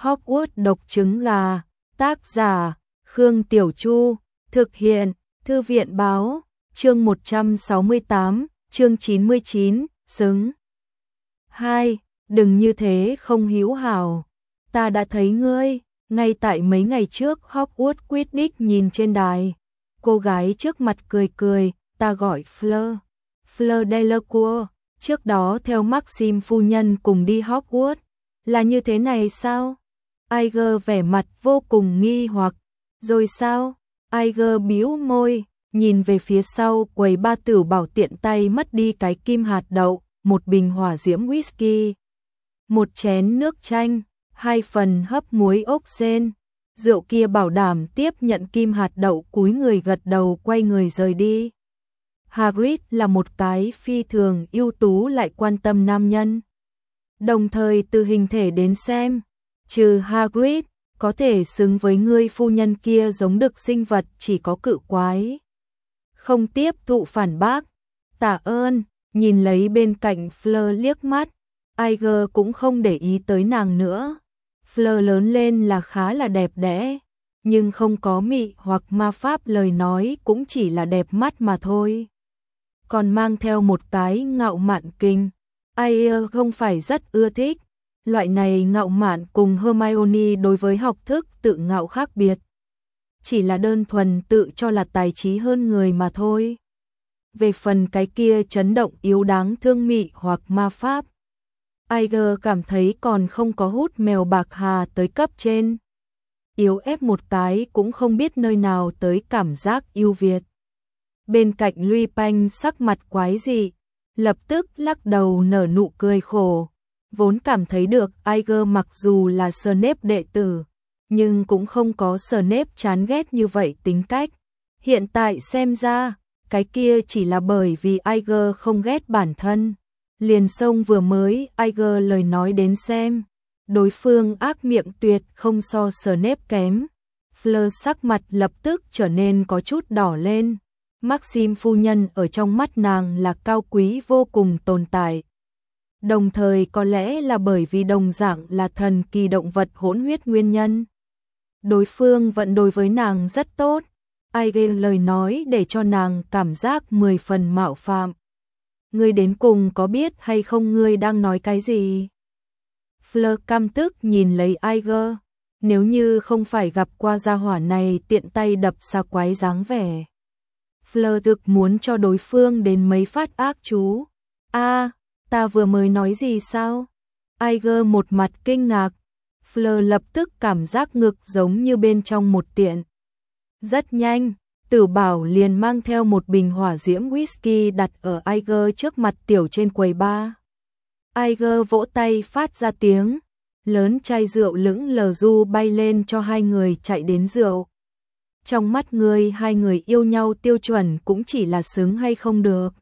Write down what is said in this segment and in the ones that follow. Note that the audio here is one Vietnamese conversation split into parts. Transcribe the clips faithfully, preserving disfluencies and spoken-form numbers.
Hogwarts độc trứng gà, tác giả, Khương Tiểu Chu, thực hiện, Thư viện báo, chương một trăm sáu mươi tám, chương chín mươi chín, xứng. hai. Đừng như thế không hữu hảo. Ta đã thấy ngươi, ngay tại mấy ngày trước Hogwarts Quidditch nhìn trên đài. Cô gái trước mặt cười cười, ta gọi Fleur. Fleur Delacour, trước đó theo Maxim phu nhân cùng đi Hogwarts. Là như thế này sao? Iger vẻ mặt vô cùng nghi hoặc. Rồi sao? Iger bĩu môi, nhìn về phía sau quầy ba tử bảo tiện tay mất đi cái kim hạt đậu, một bình hỏa diễm whisky, một chén nước chanh, hai phần hấp muối ốc sên. Rượu kia bảo đảm tiếp nhận kim hạt đậu, cúi người gật đầu quay người rời đi. Hagrid là một cái phi thường ưu tú lại quan tâm nam nhân. Đồng thời từ hình thể đến xem, trừ Hagrid, có thể xứng với người phu nhân kia giống đực sinh vật chỉ có cự quái. Không tiếp thụ phản bác. Tạ ơn, nhìn lấy bên cạnh Fleur liếc mắt, Iger cũng không để ý tới nàng nữa. Fleur lớn lên là khá là đẹp đẽ, nhưng không có mị hoặc ma pháp, lời nói cũng chỉ là đẹp mắt mà thôi. Còn mang theo một cái ngạo mạn kinh. Iger không phải rất ưa thích. Loại này ngạo mạn cùng Hermione đối với học thức tự ngạo khác biệt. Chỉ là đơn thuần tự cho là tài trí hơn người mà thôi. Về phần cái kia chấn động yếu đáng thương mị hoặc ma pháp, Iger cảm thấy còn không có hút mèo bạc hà tới cấp trên. Yếu ép một cái cũng không biết nơi nào tới cảm giác yêu Việt. Bên cạnh Lupin sắc mặt quái dị, lập tức lắc đầu nở nụ cười khổ. Vốn cảm thấy được Iger mặc dù là Snape đệ tử, nhưng cũng không có Snape chán ghét như vậy tính cách. Hiện tại xem ra, cái kia chỉ là bởi vì Iger không ghét bản thân. Liền xông vừa mới Iger lời nói đến xem, đối phương ác miệng tuyệt không so Snape kém. Fleur sắc mặt lập tức trở nên có chút đỏ lên. Maxim phu nhân ở trong mắt nàng là cao quý vô cùng tồn tại. Đồng thời có lẽ là bởi vì đồng dạng là thần kỳ động vật hỗn huyết nguyên nhân. Đối phương vẫn đối với nàng rất tốt. Iger lời nói để cho nàng cảm giác mười phần mạo phạm. Ngươi đến cùng có biết hay không ngươi đang nói cái gì? Fleur căm tức nhìn lấy Iger. Nếu như không phải gặp qua gia hỏa này tiện tay đập xa quái dáng vẻ, Fleur thực muốn cho đối phương đến mấy phát ác chú. A, ta vừa mới nói gì sao? Iger một mặt kinh ngạc. Fleur lập tức cảm giác ngực giống như bên trong một tiện. Rất nhanh, Tử Bảo liền mang theo một bình hỏa diễm whisky đặt ở Iger trước mặt tiểu trên quầy bar. Iger vỗ tay phát ra tiếng, lớn chai rượu lững lờ du bay lên cho hai người chạy đến rượu. Trong mắt người hai người yêu nhau tiêu chuẩn cũng chỉ là xứng hay không được.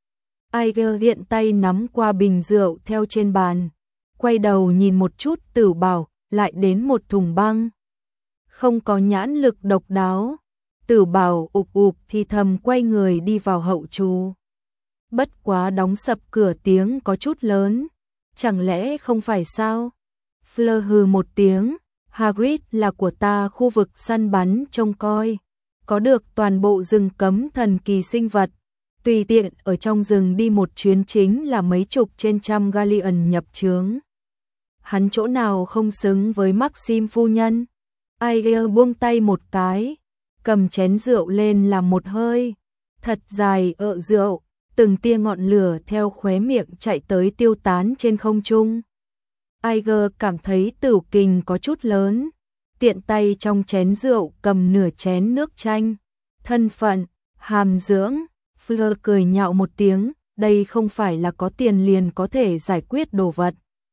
Iger hiện tay nắm qua bình rượu theo trên bàn, quay đầu nhìn một chút Tử Bảo, lại đến một thùng băng. Không có nhãn lực độc đáo. Tử Bảo ụp ụp thì thầm quay người đi vào hậu trú. Bất quá đóng sập cửa tiếng có chút lớn. Chẳng lẽ không phải sao? Fleur hừ một tiếng. Hagrid là của ta khu vực săn bắn trông coi. Có được toàn bộ rừng cấm thần kỳ sinh vật. Tùy tiện ở trong rừng đi một chuyến chính là mấy chục trên trăm galleon nhập chướng. Hắn chỗ nào không xứng với Maxim phu nhân? Iger buông tay một cái, cầm chén rượu lên làm một hơi, thật dài ợ rượu, từng tia ngọn lửa theo khóe miệng chạy tới tiêu tán trên không trung. Iger cảm thấy tửu kình có chút lớn, tiện tay trong chén rượu cầm nửa chén nước chanh. Thân phận, hàm dưỡng, Fleur cười nhạo một tiếng, đây không phải là có tiền liền có thể giải quyết đồ vật.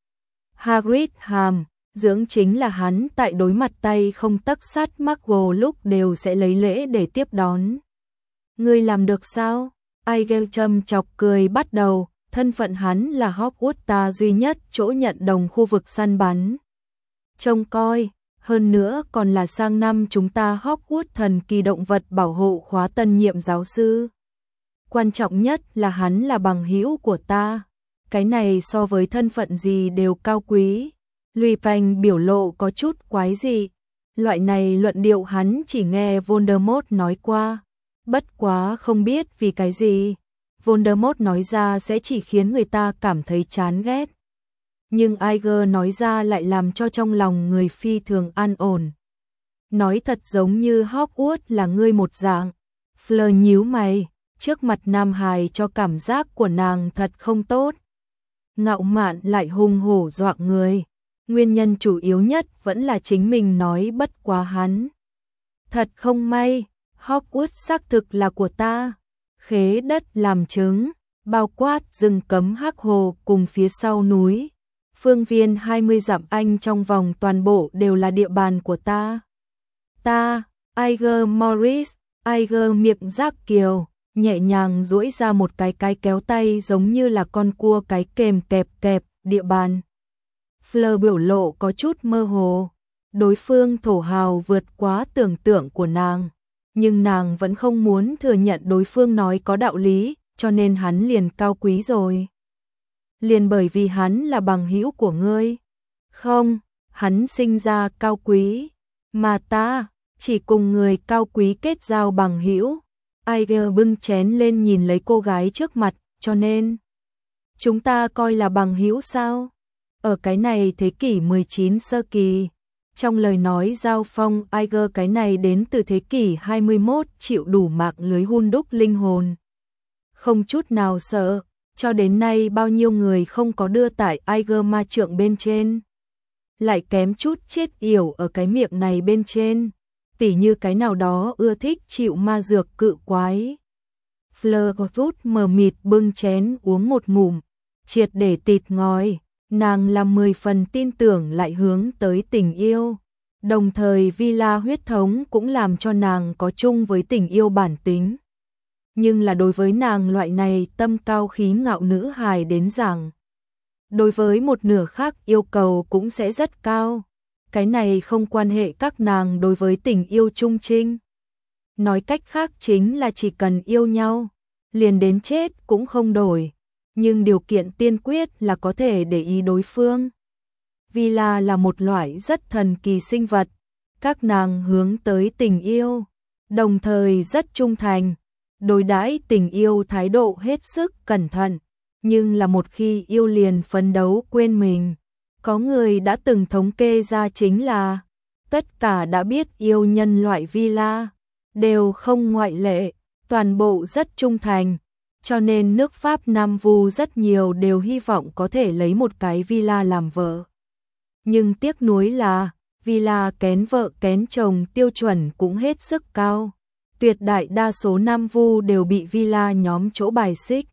Hagrid hàm dưỡng chính là hắn tại đối mặt tay không tấc sắt McGonagall lúc đều sẽ lấy lễ để tiếp đón. Ngươi làm được sao? Iger châm chọc cười bắt đầu, thân phận hắn là Hogwarts ta duy nhất chỗ nhận đồng khu vực săn bắn trông coi, hơn nữa còn là sang năm chúng ta Hogwarts thần kỳ động vật bảo hộ khóa tân nhiệm giáo sư. Quan trọng nhất là hắn là bằng hữu của ta. Cái này so với thân phận gì đều cao quý. Lupin biểu lộ có chút quái dị. Loại này luận điệu hắn chỉ nghe Voldemort nói qua. Bất quá không biết vì cái gì. Voldemort nói ra sẽ chỉ khiến người ta cảm thấy chán ghét. Nhưng Iger nói ra lại làm cho trong lòng người phi thường an ổn. Nói thật giống như Hogwarts là ngươi một dạng. Fleur nhíu mày, trước mặt Nam Hài cho cảm giác của nàng thật không tốt. Ngạo mạn lại hùng hổ dọa người. Nguyên nhân chủ yếu nhất vẫn là chính mình nói bất quá hắn. Thật không may, Hogwarts xác thực là của ta. Khế đất làm chứng, bao quát rừng cấm Hắc Hồ cùng phía sau núi. Phương viên hai mươi dặm Anh trong vòng toàn bộ đều là địa bàn của ta. Ta, Iger Morris, Iger miệng rác kiều, nhẹ nhàng duỗi ra một cái cái kéo tay giống như là con cua cái kềm kẹp kẹp, địa bàn. Fleur biểu lộ có chút mơ hồ, đối phương thổ hào vượt quá tưởng tượng của nàng, nhưng nàng vẫn không muốn thừa nhận đối phương nói có đạo lý, cho nên hắn liền cao quý rồi. Liền bởi vì hắn là bằng hữu của ngươi. Không, hắn sinh ra cao quý, mà ta chỉ cùng người cao quý kết giao bằng hữu. Iger bưng chén lên nhìn lấy cô gái trước mặt, cho nên chúng ta coi là bằng hữu sao? Ở cái này thế kỷ mười chín sơ kỳ, trong lời nói giao phong Iger cái này đến từ thế kỷ hai mươi mốt chịu đủ mạng lưới hun đúc linh hồn. Không chút nào sợ, cho đến nay bao nhiêu người không có đưa tại Iger ma trượng bên trên. Lại kém chút chết yểu ở cái miệng này bên trên, tỉ như cái nào đó ưa thích chịu ma dược cự quái. Fleur rút mờ mịt bưng chén uống một ngụm, triệt để tịt ngòi. Nàng là mười phần tin tưởng lại hướng tới tình yêu, đồng thời Villa huyết thống cũng làm cho nàng có chung với tình yêu bản tính. Nhưng là đối với nàng loại này tâm cao khí ngạo nữ hài đến rằng, đối với một nửa khác yêu cầu cũng sẽ rất cao. Cái này không quan hệ các nàng đối với tình yêu trung trinh. Nói cách khác chính là chỉ cần yêu nhau, liền đến chết cũng không đổi. Nhưng điều kiện tiên quyết là có thể để ý đối phương. Villa là một loại rất thần kỳ sinh vật, các nàng hướng tới tình yêu, đồng thời rất trung thành, đối đãi tình yêu thái độ hết sức cẩn thận, nhưng là một khi yêu liền phấn đấu quên mình. Có người đã từng thống kê ra chính là tất cả đã biết yêu nhân loại Villa đều không ngoại lệ, toàn bộ rất trung thành. Cho nên nước Pháp Nam Vu rất nhiều đều hy vọng có thể lấy một cái Villa làm vợ. Nhưng tiếc nuối là, Villa kén vợ kén chồng tiêu chuẩn cũng hết sức cao. Tuyệt đại đa số Nam Vu đều bị Villa nhóm chỗ bài xích.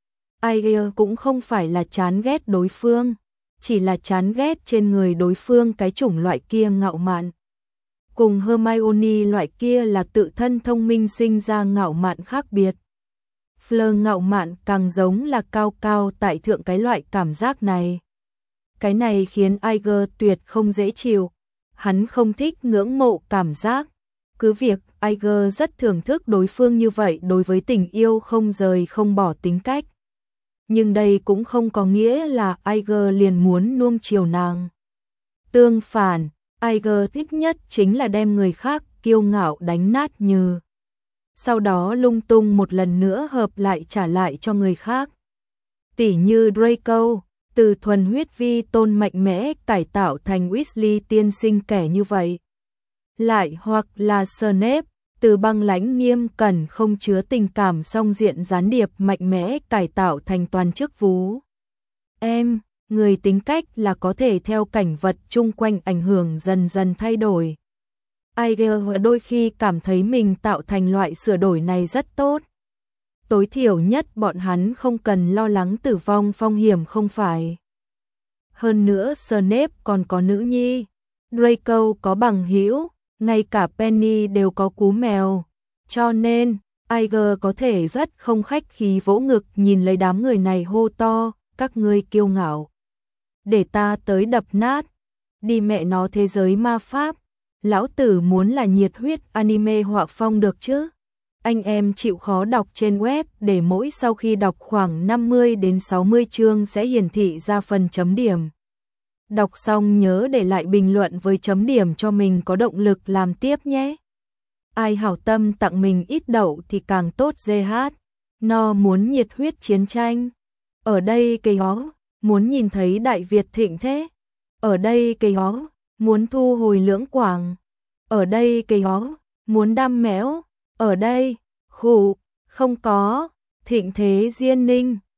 Iger cũng không phải là chán ghét đối phương, chỉ là chán ghét trên người đối phương cái chủng loại kia ngạo mạn. Cùng Hermione loại kia là tự thân thông minh sinh ra ngạo mạn khác biệt. Fleur ngạo mạn càng giống là cao cao tại thượng cái loại cảm giác này. Cái này khiến Iger tuyệt không dễ chịu. Hắn không thích ngưỡng mộ cảm giác. Cứ việc Iger rất thưởng thức đối phương như vậy đối với tình yêu không rời không bỏ tính cách. Nhưng đây cũng không có nghĩa là Iger liền muốn nuông chiều nàng. Tương phản, Iger thích nhất chính là đem người khác kiêu ngạo đánh nát như. Sau đó lung tung một lần nữa hợp lại trả lại cho người khác. Tỉ như Draco, từ thuần huyết vi tôn mạnh mẽ cải tạo thành Weasley tiên sinh kẻ như vậy. Lại hoặc là Snape, từ băng lãnh nghiêm cẩn không chứa tình cảm song diện gián điệp mạnh mẽ cải tạo thành toàn chức vú. Em, người tính cách là có thể theo cảnh vật chung quanh ảnh hưởng dần dần thay đổi. Iger đôi khi cảm thấy mình tạo thành loại sửa đổi này rất tốt. Tối thiểu nhất bọn hắn không cần lo lắng tử vong phong hiểm không phải. Hơn nữa Snape còn có nữ nhi, Draco có bằng hữu, ngay cả Penny đều có cú mèo. Cho nên, Iger có thể rất không khách khí vỗ ngực nhìn lấy đám người này hô to, các ngươi kiêu ngạo. Để ta tới đập nát, đi mẹ nó thế giới ma pháp. Lão tử muốn là nhiệt huyết anime họa phong được chứ. Anh em chịu khó đọc trên web để mỗi sau khi đọc khoảng năm mươi đến sáu mươi chương sẽ hiển thị ra phần chấm điểm. Đọc xong nhớ để lại bình luận với chấm điểm cho mình có động lực làm tiếp nhé. Ai hảo tâm tặng mình ít đậu thì càng tốt. giê hát No muốn nhiệt huyết chiến tranh. Ở đây cây ó, muốn nhìn thấy Đại Việt thịnh thế. Ở đây cây ó, muốn thu hồi Lưỡng Quảng. Ở đây cây ó, muốn đam mẽo. Ở đây, khụ, không có, thịnh thế Diên Ninh.